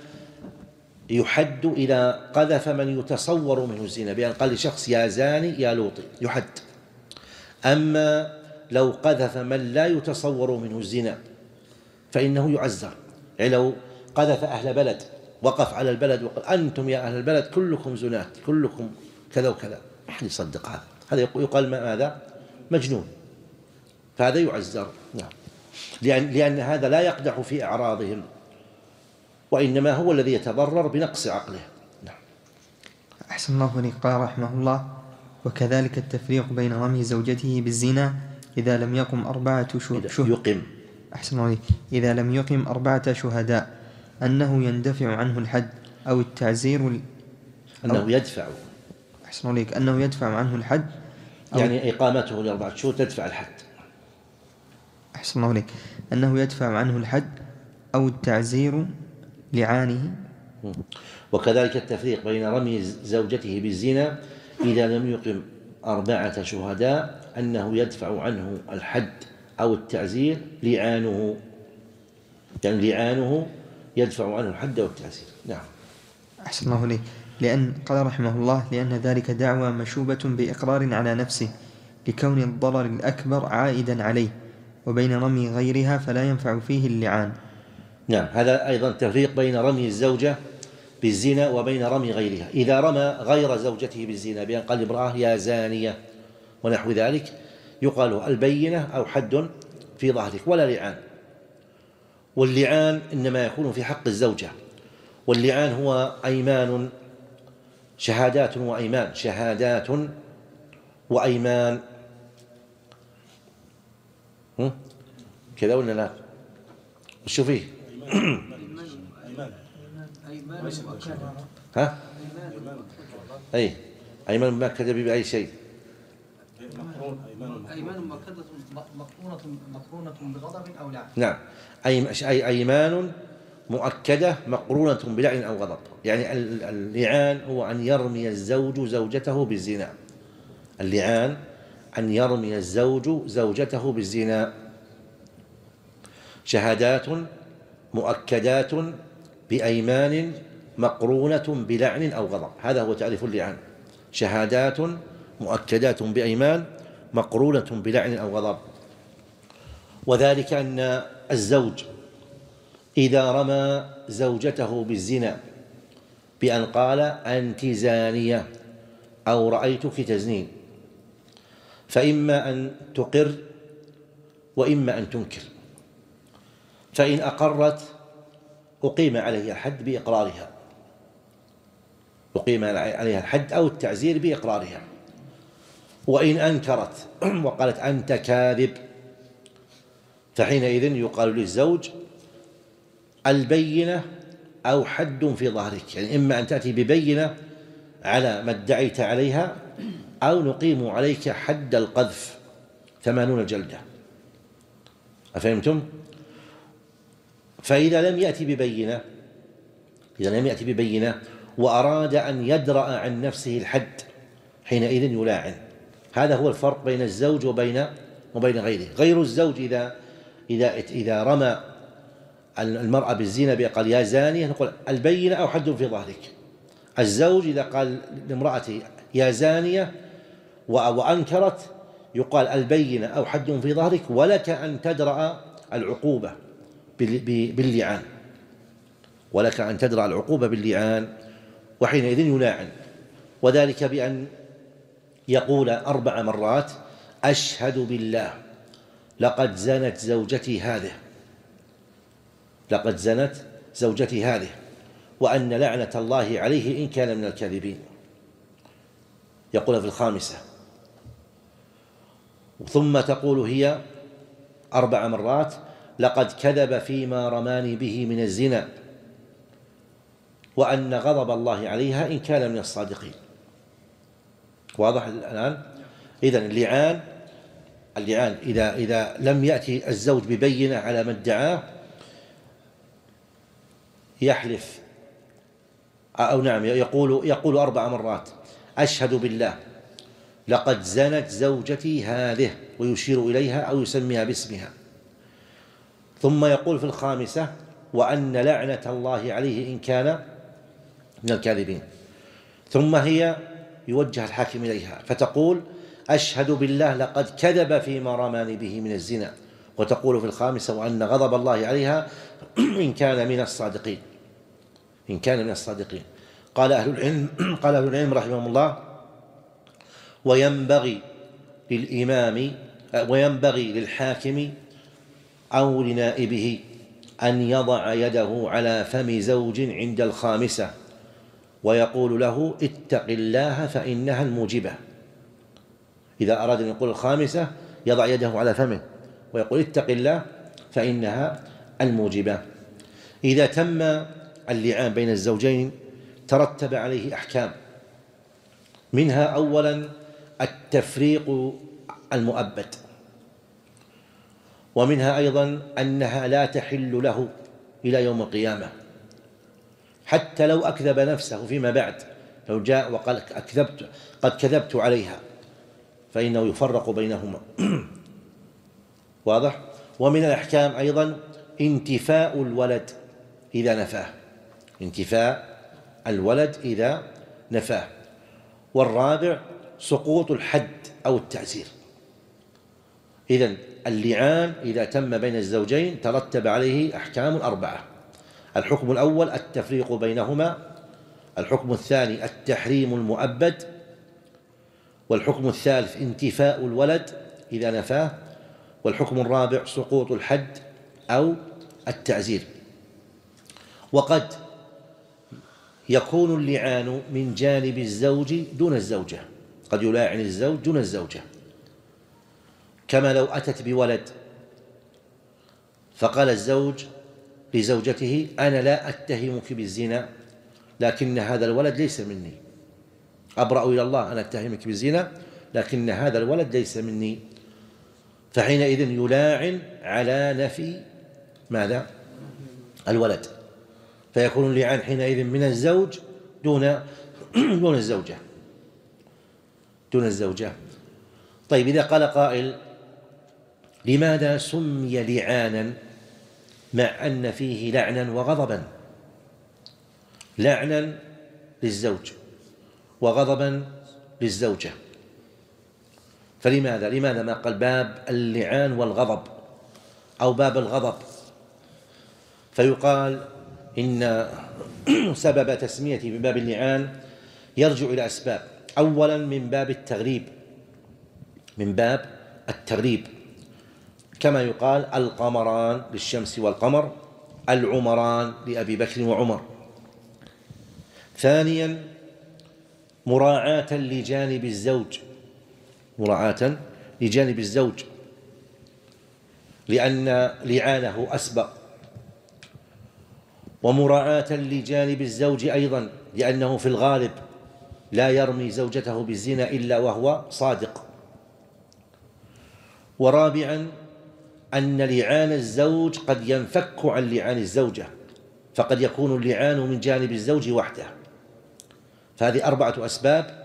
يحد إلى قذف من يتصور منه الزنا، بأن قال لشخص يا زاني يا لوطي يحد. أما لو قذف من لا يتصور منه الزنا فإنه يعزر. يعني لو قذف أهل بلد، وقف على البلد وقال أنتم يا أهل البلد كلكم زنات كلكم كذا وكذا، ما حد يصدق هذا، هذا يقال ماذا؟ مجنون، فهذا يعزر. نعم. لأن, لأن هذا لا يقدح في أعراضهم، وإنما هو الذي يتضرر بنقص عقله. نعم. أحسن الله إليك. قال رحمه الله: وكذلك التفريق بين رمي زوجته بالزنا إذا لم يقم أربعة شهداء يقم أحسن الله إليك إذا لم يقم أربعة شهداء أنه يندفع عنه الحد أو التعزير ال... أنه يدفع أحسن الله إليك أنه يدفع عنه الحد، يعني إقامته لأربعة شهور تدفع الحد. أحسن الله إليك أنه يدفع عنه الحد أو التعزير لعانه. وكذلك التفريق بين رمي زوجته بالزنا إذا لم يقم أربعة شهداء أنه يدفع عنه الحد أو التعزير لعانه، يعني لعانه يدفع عنه الحد والتعزير. نعم. أحسن الله إليك. لأن قال رحمه الله: لأن ذلك دعوى مشوبة بإقرار على نفسه لكون الضرر الأكبر عائدا عليه، وبين رمي غيرها فلا ينفع فيه اللعان. نعم. هذا أيضا تفريق بين رمي الزوجة بالزنا وبين رمي غيرها. إذا رمى غير زوجته بالزنا بأن قال امرأة يا زانية ونحو ذلك يقال البينة أو حد في ظهرك ولا لعان. واللعان إنما يكون في حق الزوجة، واللعان هو أيمان شهادات وأيمان شهادات وأيمان كذا ولا لا؟ شو فيه؟ ها؟ أي أيمان مؤكدة بأي شيء؟ أيمان مؤكدة مقرونة مقرونة بغضب أو لعن. نعم. أي أيمان مؤكدة مقرونة بلعن أو غضب. يعني اللعان هو أن يرمي الزوج زوجته بالزنا. اللعان أن يرمي الزوج زوجته بالزنا. شهادات مؤكدات بأيمان مقرونة بلعن أو غضب، هذا هو تعريف اللعان. شهادات مؤكدات بأيمان مقرونة بلعن أو غضب. وذلك أن الزوج إذا رمى زوجته بالزنا بأن قال أنت زانية أو رأيتك تزنين، فإما أن تقر وإما أن تنكر، فإن أقرت أقيم عليها الحد بإقرارها، أقيم عليها الحد أو التعزير بإقرارها. وإن أنكرت وقالت أنت كاذب فحينئذ يقال للزوج البينة أو حد في ظهرك، يعني إما أن تأتي ببينة على ما ادعيت عليها أو نقيم عليك حد القذف ثمانون جلدة. أفهمتم؟ فإذا لم يأتي ببينة إذا لم يأتي ببينة وأراد أن يدرأ عن نفسه الحد حينئذ يلاعن. هذا هو الفرق بين الزوج وبين وبين غيره. غير الزوج إذا إذا إذا رمى المرأة بالزنا بقال يا زانية نقول البينة أو حد في ظهرك. الزوج إذا قال لامرأته يا زانية وأنكرت يقال البينة أو حد في ظهرك ولك أن تدرأ العقوبة باللعان، ولك أن تدرأ العقوبة باللعان، وحينئذ يلاعن، وذلك بأن يقول أربع مرات أشهد بالله لقد زنت زوجتي هذه لقد زنت زوجتي هذه وأن لعنة الله عليه إن كان من الكاذبين. يقول في الخامسة. ثم تقول هي أربع مرات لقد كذب فيما رماني به من الزنا وأن غضب الله عليها إن كان من الصادقين. واضح الآن؟ إذن اللعان اللعان إذا إذا لم يأتي الزوج ببينة على ما ادعاه يحلف أو نعم يقول يقول أربع مرات أشهد بالله لقد زنت زوجتي هذه ويشير إليها أو يسميها باسمها. ثم يقول في الخامسة وأن لعنة الله عليه إن كان من الكاذبين. ثم هي يوجه الحاكم إليها فتقول أشهد بالله لقد كذب فيما رماني به من الزنا، وتقول في الخامسة وأن غضب الله عليها إن كان من الصادقين إن كان من الصادقين. قال أهل العلم قال أهل العلم رحمهم الله وينبغي للإمام وينبغي للحاكم أو لنائبه أن يضع يده على فم زوج عند الخامسة ويقول له اتق الله فإنها الموجبة. إذا أراد أن يقول الخامسة يضع يده على فمه ويقول اتق الله فإنها الموجبة. إذا تم اللعان بين الزوجين ترتب عليه أحكام، منها أولا التفريق المؤبد، ومنها أيضا أنها لا تحل له إلى يوم القيامة حتى لو أكذب نفسه فيما بعد، لو جاء وقال أكذبت قد كذبت عليها فإنه يفرق بينهما. واضح؟ ومن الأحكام أيضا انتفاء الولد إذا نفاه انتفاء الولد إذا نفاه. والرابع سقوط الحد أو التعزير. إذن اللعان إذا تم بين الزوجين ترتب عليه أحكام أربعة: الحكم الأول التفريق بينهما، الحكم الثاني التحريم المؤبد، والحكم الثالث انتفاء الولد إذا نفاه، والحكم الرابع سقوط الحد أو التعزير. وقد يكون اللعان من جانب الزوج دون الزوجة، قد يلاعن الزوج دون الزوجة، كما لو أتت بولد فقال الزوج لزوجته أنا لا أتهمك بالزنا لكن هذا الولد ليس مني، أبرأ إلى الله أن أتهمك بالزنا لكن هذا الولد ليس مني، فحينئذ يلاعن على نفي ماذا؟ الولد، فيكون اللعان حينئذ من الزوج دون دون الزوجة دون الزوجة. طيب إذا قال قائل لماذا سمي لعانا مع أن فيه لعنا وغضبا؟ لعنا للزوج وغضبا للزوجة، فلماذا؟ لماذا ما قال باب اللعان والغضب أو باب الغضب فيقال إن سبب تسميته بباب اللعان يرجع إلى أسباب. أولا من باب التغريب، من باب التغريب، كما يقال القمران للشمس والقمر، العمران لأبي بكر وعمر. ثانيا مراعاة لجانب الزوج، مراعاة لجانب الزوج، لأن لعانه أسبق، ومراعاة لجانب الزوج أيضا لأنه في الغالب لا يرمي زوجته بالزنا إلا وهو صادق. ورابعا أن لعان الزوج قد ينفك عن لعان الزوجة، فقد يكون اللعان من جانب الزوج وحده. فهذه أربعة أسباب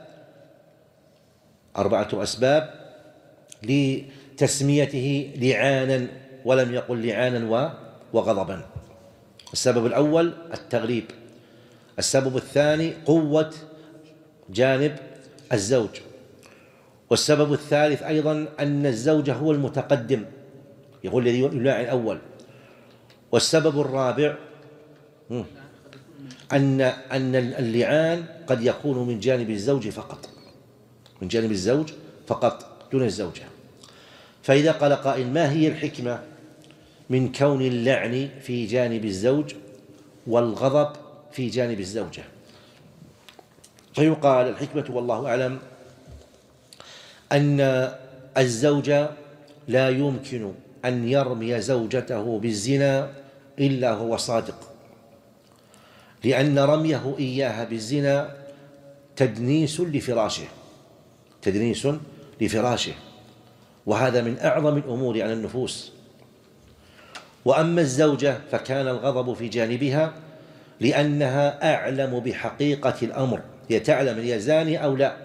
أربعة أسباب لتسميته لعانا، ولم يقل لعانا وغضبا. السبب الأول التغريب، السبب الثاني قوة جانب الزوج، والسبب الثالث أيضا أن الزوج هو المتقدم، يقول الذي يلاعن الأول. والسبب الرابع أن أن اللعان قد يكون من جانب الزوج فقط، من جانب الزوج فقط دون الزوجة. فإذا قال قائل ما هي الحكمة من كون اللعن في جانب الزوج والغضب في جانب الزوجة؟ فيقال الحكمة والله أعلم أن الزوج لا يمكن أن يرمي زوجته بالزنا إلا هو صادق، لأن رميه إياها بالزنا تدنيس لفراشه، تدنيس لفراشه، وهذا من أعظم الأمور على النفوس. وأما الزوجة فكان الغضب في جانبها لأنها أعلم بحقيقة الأمر، هي تعلم هي زانية أو لا.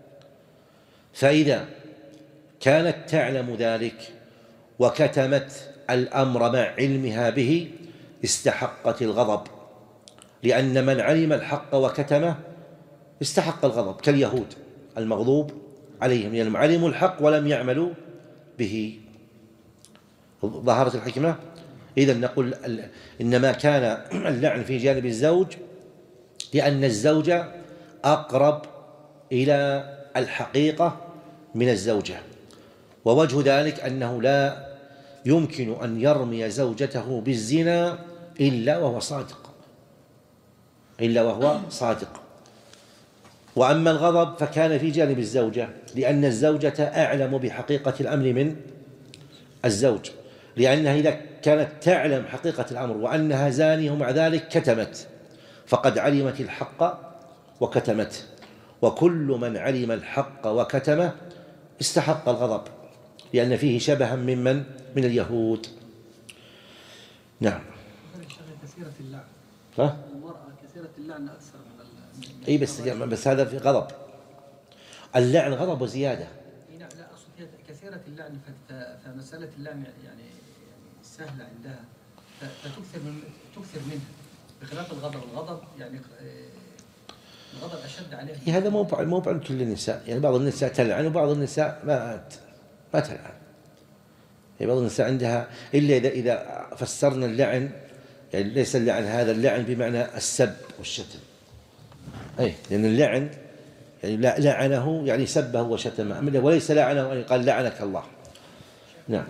فإذا كانت تعلم ذلك وكتمت الأمر مع علمها به استحقت الغضب، لأن من علم الحق وكتمه استحق الغضب، كاليهود المغضوب عليهم، لأنهم علموا الحق ولم يعملوا به. ظهرت الحكمة. إذن نقول إنما كان اللعن في جانب الزوج لأن الزوجة أقرب إلى الحقيقة من الزوجة، ووجه ذلك أنه لا يمكن أن يرمي زوجته بالزنا إلا وهو صادق، إلا وهو صادق. وأما الغضب فكان في جانب الزوجة لأن الزوجة أعلم بحقيقة الأمر من الزوج، لأنها إذا كانت تعلم حقيقة الأمر وأنها زانية ومع ذلك كتمت فقد علمت الحق وكتمت، وكل من علم الحق وكتمه استحق الغضب، لأن فيه شبها ممن من اليهود. نعم. كثيرة اللعن. ها؟ المرأة كثيرة اللعن أكثر من أي بس بس هذا في غضب. اللعن غضب وزيادة. لا لا أقصد كثيرة اللعن، فمسألة اللعن يعني سهلة عندها فتكثر من تكثر منها، بخلاف الغضب. الغضب يعني الغضب أشد عليها. هذا مو مو عند كل النساء، يعني بعض النساء تلعن وبعض النساء ما ما تلعن. يعني بعض النساء عندها إلا إذا إذا فسرنا اللعن، يعني ليس اللعن هذا اللعن بمعنى السب والشتم، أي لأن اللعن يعني لعنه يعني سبه وشتمه، وليس لعنه يعني قال لعنك الله. نعم.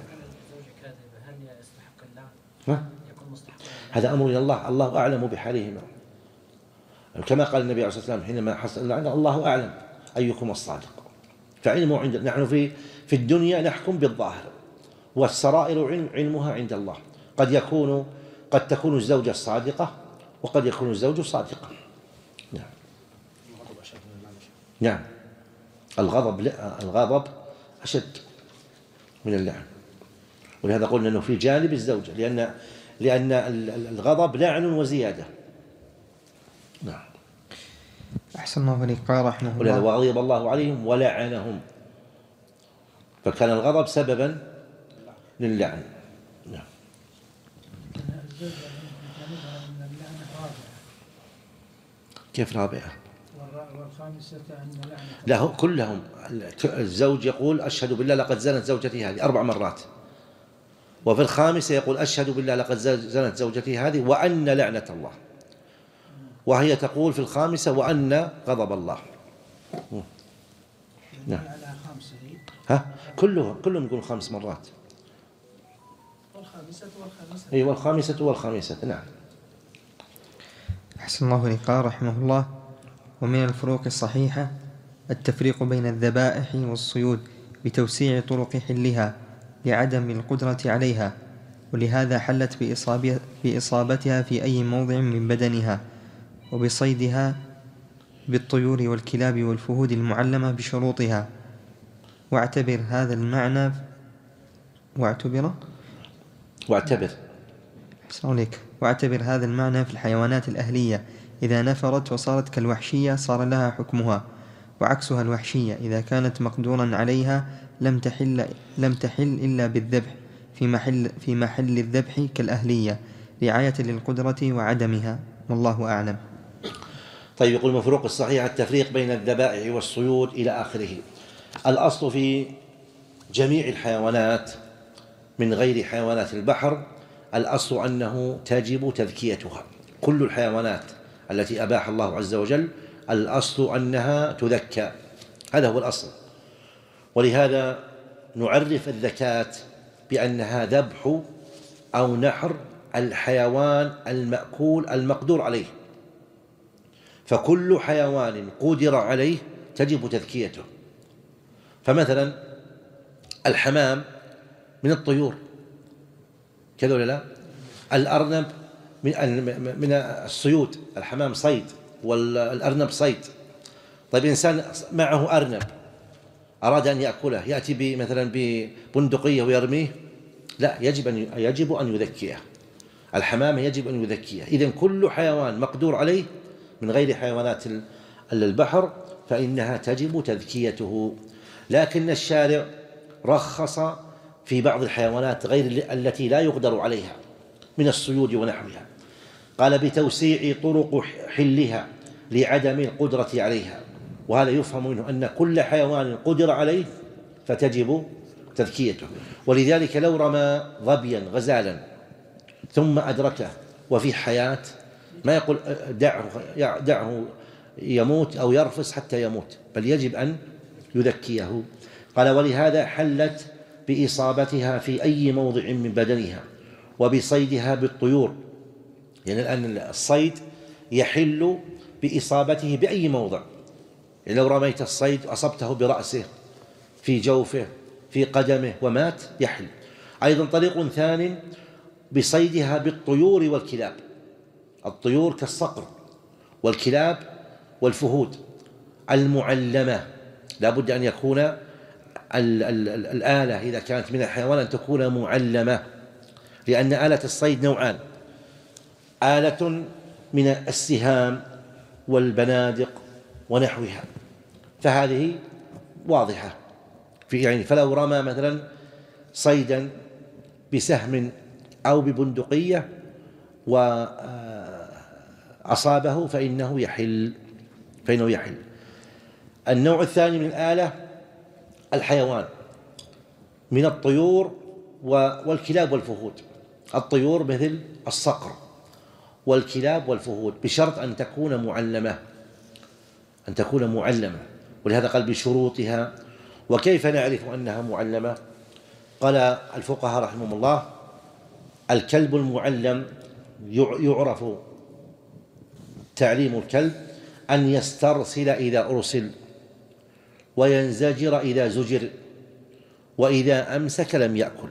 ها؟ هذا أمر إلى الله، الله أعلم بحالهما، كما قال النبي عليه الصلاة والسلام حينما حصل اللعن الله أعلم أيكم الصادق. فعلمه عند نحن في في الدنيا نحكم بالظاهر، والسرائر علم علمها عند الله. قد يكون قد تكون الزوجة الصادقة وقد يكون الزوج صادقا. نعم. نعم. الغضب لا الغضب أشد من اللعن، ولهذا قلنا أنه في جانب الزوجة، لأن لأن الغضب لعن وزيادة. نعم. أحسن الله إليك. قال رحمه الله الله وغضب الله عليهم ولعنهم، فكان الغضب سببا للعن. نعم. كيف رابعة؟ والخامسة أن لعنة لا كلهم. الزوج يقول أشهد بالله لقد زنت زوجتي هذه أربع مرات، وفي الخامسة يقول أشهد بالله لقد زنت زوجتي هذه وأن لعنة الله، وهي تقول في الخامسة وأن غضب الله. نعم. ها كلهم كلهم يقولون خمس مرات. والخامسة والخامسة. أي والخامسة والخامسة. نعم. أحسن الله إليك. قال رحمه الله: ومن الفروق الصحيحة التفريق بين الذبائح والصيود بتوسيع طرق حلها لعدم القدرة عليها، ولهذا حلت بإصابتها في أي موضع من بدنها، وبصيدها بالطيور والكلاب والفهود المعلمة بشروطها. واعتبر هذا المعنى واعتبر واعتبر عليك. واعتبر هذا المعنى في الحيوانات الأهلية، إذا نفرت وصارت كالوحشية صار لها حكمها، وعكسها الوحشية إذا كانت مقدورا عليها لم تحل, لم تحل إلا بالذبح في محل, في محل الذبح كالأهلية، رعاية للقدرة وعدمها، والله أعلم. طيب، يقول المفروق الصحيح التفريق بين الذبائح والصيود إلى آخره. الأصل في جميع الحيوانات من غير حيوانات البحر الأصل أنه تجب تذكيتها. كل الحيوانات التي أباح الله عز وجل الأصل أنها تذكى، هذا هو الأصل. ولهذا نعرف الذكاة بأنها ذبح أو نحر الحيوان المأكول المقدور عليه، فكل حيوان قدر عليه تجب تذكيته. فمثلا الحمام من الطيور كذا ولا لا؟ الأرنب من الصيود، الحمام صيد والأرنب صيد. طيب، إنسان معه أرنب أراد أن يأكله، يأتي مثلا ببندقية ويرميه؟ لا، يجب أن يجب أن يذكيه. الحمام يجب أن يذكيه. إذن كل حيوان مقدور عليه من غير حيوانات البحر فإنها تجب تذكيته. لكن الشارع رخص في بعض الحيوانات غير التي لا يقدر عليها من الصيود ونحوها، قال بتوسيع طرق حلها لعدم القدرة عليها، وهذا يفهم منه أن كل حيوان قدر عليه فتجب تذكيته. ولذلك لو رمى ظبيا غزالا ثم أدركه وفي حياة ما يقول دعه, دعه يموت أو يرفس حتى يموت، بل يجب أن يذكيه. قال ولهذا حلت بإصابتها في أي موضع من بدنها، وبصيدها بالطيور. يعني الآن الصيد يحل بإصابته بأي موضع، يعني لو رميت الصيد أصبته برأسه في جوفه في قدمه ومات يحل. أيضا طريق ثاني بصيدها بالطيور والكلاب، الطيور كالصقر والكلاب والفهود المعلمة، لا بد أن يكون ال ال ال الآلة إذا كانت من الحيوان أن تكون معلمة، لأن آلة الصيد نوعان: آلة من السهام والبنادق ونحوها، فهذه واضحة في يعني فلو رمى مثلا صيدا بسهم أو ببندقية وأصابه فإنه يحل فإنه يحل. النوع الثاني من الآلة الحيوان من الطيور والكلاب والفهود. الطيور مثل الصقر والكلاب والفهود بشرط أن تكون معلمة أن تكون معلمة ولهذا قال بشروطها. وكيف نعرف أنها معلمة؟ قال الفقهاء رحمهم الله: الكلب المعلم يعرف تعليم الكلب أن يسترسل إذا أرسل، وينزجر إذا زجر، وإذا أمسك لم يأكل.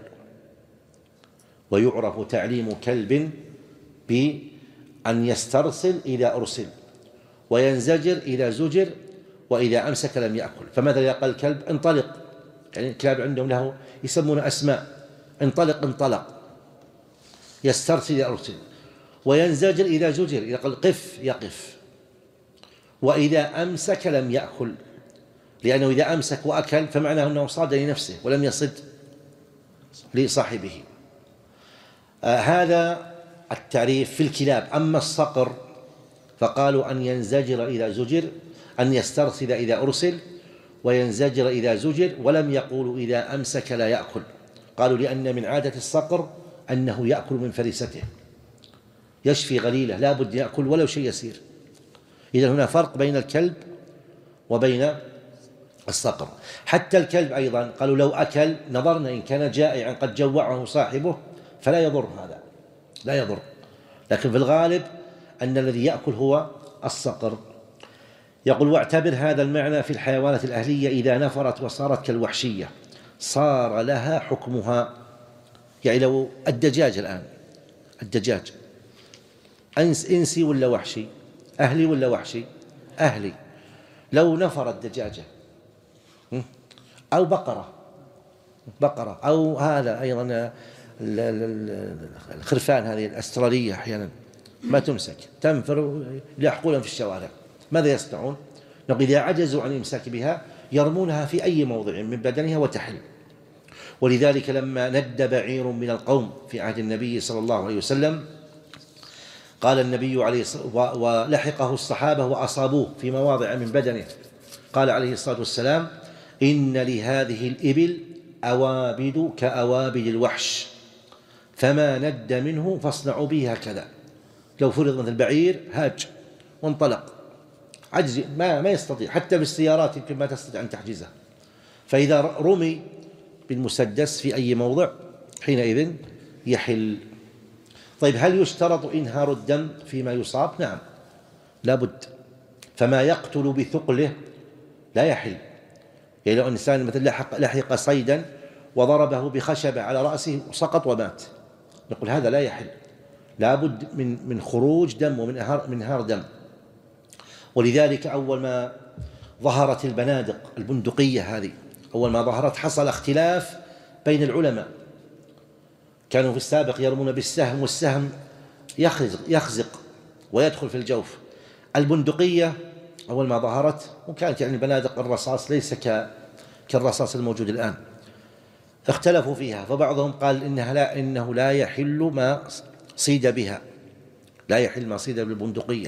ويعرف تعليم كلب بأن يسترسل إذا أرسل، وينزجر إذا زجر، وإذا أمسك لم يأكل. فماذا يقول الكلب؟ انطلق، يعني الكلاب عندهم له يسمون أسماء: انطلق انطلق، يسترسل إذا أرسل، وينزجر إذا زجر، إذا قال قف يقف، وإذا أمسك لم يأكل، لأنه إذا أمسك وأكل فمعناه أنه صاد لنفسه ولم يصد لصاحبه. آه هذا التعريف في الكلاب. أما الصقر فقالوا أن ينزجر إذا زجر، أن يسترسل إذا أرسل، وينزجر إذا زجر، ولم يقولوا إذا أمسك لا يأكل. قالوا لأن من عادة الصقر أنه يأكل من فريسته، يشفي غليله، لا بد يأكل ولو شيء يسير. إذن هنا فرق بين الكلب وبين الصقر. حتى الكلب أيضا قالوا لو أكل نظرنا إن كان جائعا قد جوعه صاحبه فلا يضر، هذا لا يضر، لكن في الغالب أن الذي يأكل هو الصقر. يقول واعتبر هذا المعنى في الحيوانات الأهلية إذا نفرت وصارت كالوحشية صار لها حكمها. يعني لو الدجاج الآن، الدجاج أنس إنسي ولا وحشي؟ أهلي ولا وحشي؟ أهلي. لو نفرت دجاجة أو بقرة بقرة أو هذا أيضا الخرفان هذه الأسترالية أحيانا ما تمسك، تنفر يلحقونها في الشوارع، ماذا يصنعون؟ نقول إذا عجزوا عن الإمساك بها يرمونها في أي موضع من بدنها وتحل. ولذلك لما ند بعير من القوم في عهد النبي صلى الله عليه وسلم قال النبي عليه الصلاة ولحقه الصحابة وأصابوه في مواضع من بدنه، قال عليه الصلاة والسلام إن لهذه الإبل أوابد كأوابد الوحش فما ند منه فاصنعوا به هكذا. لو فرض مثل البعير هاج وانطلق عجز ما ما يستطيع، حتى بالسيارات يمكن ما تستطيع أن تحجزه، فإذا رمي بالمسدس في أي موضع حينئذ يحل. طيب هل يشترط إنهار الدم فيما يصاب؟ نعم لا بد. فما يقتل بثقله لا يحل. يعني لو إنسان مثل لحق, لحق صيدا وضربه بخشبة على رأسه وسقط ومات، نقول هذا لا يحل، لا بد من من خروج دم ومن انهار من انهار دم. ولذلك أول ما ظهرت البنادق البندقية هذه، أول ما ظهرت حصل اختلاف بين العلماء. كانوا في السابق يرمون بالسهم والسهم يخزق, يخزق ويدخل في الجوف. البندقية أول ما ظهرت وكانت يعني البنادق الرصاص ليس كالرصاص الموجود الآن، اختلفوا فيها، فبعضهم قال إنها لا إنه لا يحل ما صيد بها، لا يحل ما صيد بالبندقية،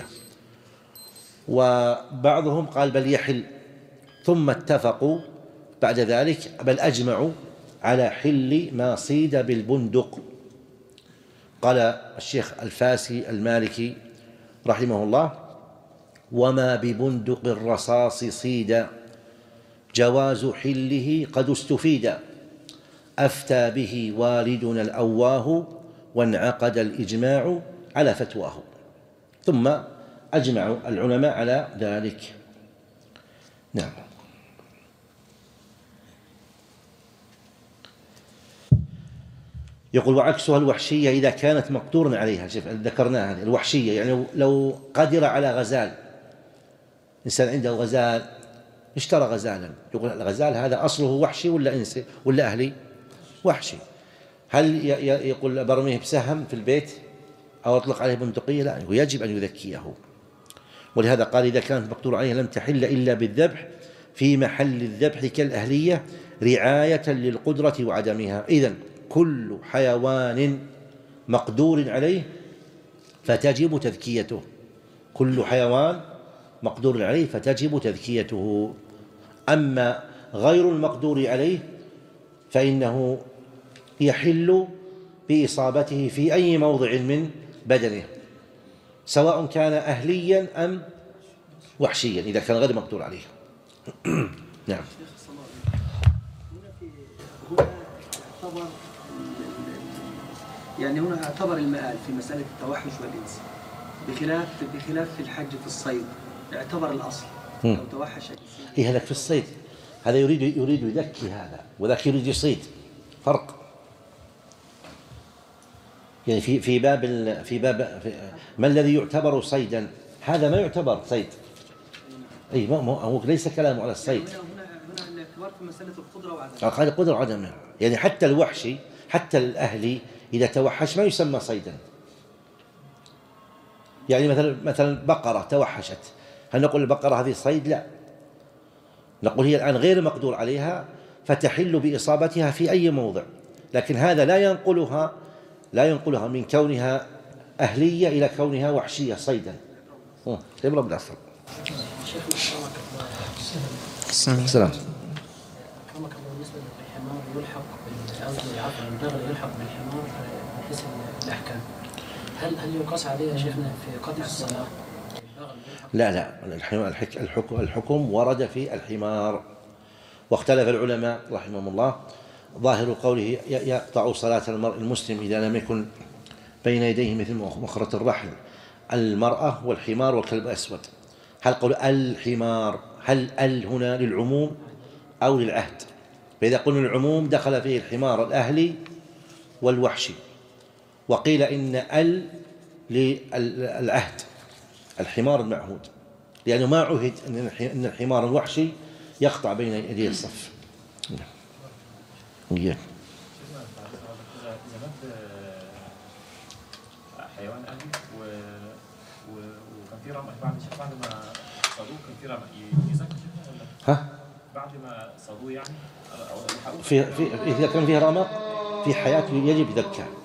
وبعضهم قال بل يحل. ثم اتفقوا بعد ذلك بل أجمعوا على حل ما صيد بالبندق. قال الشيخ الفاسي المالكي رحمه الله وما ببندق الرصاص صيد جواز حله قد استفيد أفتى به والدنا الأواه وانعقد الإجماع على فتواه. ثم أجمع العلماء على ذلك. نعم. يقول وعكسها الوحشية إذا كانت مقدورا عليها. شوف ذكرناها هذه الوحشية، يعني لو قدر على غزال، إنسان عنده غزال اشترى غزالا، يقول الغزال هذا أصله وحشي ولا إنسي ولا أهلي؟ وحشي. هل يقول برميه بسهم في البيت أو أطلق عليه بندقية؟ لا، يجب أن يذكيه. ولهذا قال إذا كانت مقدور عليها لم تحل إلا بالذبح في محل الذبح كالأهلية رعاية للقدرة وعدمها. إذن كل حيوان مقدور عليه فتجب تذكيته، كل حيوان مقدور عليه فتجب تذكيته. أما غير المقدور عليه فإنه يحل بإصابته في أي موضع من بدنه سواء كان أهليا أم وحشيا إذا كان غير مقدور عليه. نعم. يعني هنا اعتبر المآل في مسألة التوحش والإنس بخلاف بخلاف في الحج في الصيد اعتبر الأصل لو توحش الإنسان. إيه هذاك في الصيد، هذا يريد يريد يذكي هذا، وذاك يريد يصيد، فرق. يعني في في باب في باب في ما الذي يعتبر صيدا؟ هذا ما يعتبر صيد. أي ما هو ليس كلامه على الصيد. هنا هنا هنا الاعتبار في مسألة القدرة وعدمها. قال القدرة وعدمها، يعني حتى الوحشي حتى الأهلي إذا توحش ما يسمى صيدا. يعني مثلا مثلا بقرة توحشت، هل نقول البقرة هذه صيد؟ لا، نقول هي الآن غير مقدور عليها فتحل بإصابتها في أي موضع، لكن هذا لا ينقلها لا ينقلها من كونها أهلية إلى كونها وحشية صيدا. يبرم بالأصل. السلام. أكرمك الله بالنسبة للحمار يلحق قصدي عفوا البغل يلحق بالحمار من حيث الأحكام، هل هل يقاس عليه يا شيخنا في قطع الصلاة؟ لا لا الحكم الحكم ورد في الحمار، واختلف العلماء رحمهم الله. ظاهر قوله يقطع صلاة المرء المسلم إذا لم يكن بين يديه مثل مخرة الرحل المرأة والحمار والكلب الأسود. هل قول الحمار هل ال هنا للعموم أو للعهد؟ فإذا قلنا العموم دخل فيه الحمار الأهلي والوحشي، وقيل إن ال للعهد الحمار المعهود، لأنه ما عهد أن الحمار الوحشي يقطع بين يدي الصف. إذا حيوان أهلي وكان في رمى بعد بعد ما صادوه كان في رمى يزكى ولا؟ ها؟ بعد ما صادوه يعني في في إذا كان فيه رمق في حياته يجب ذكاه.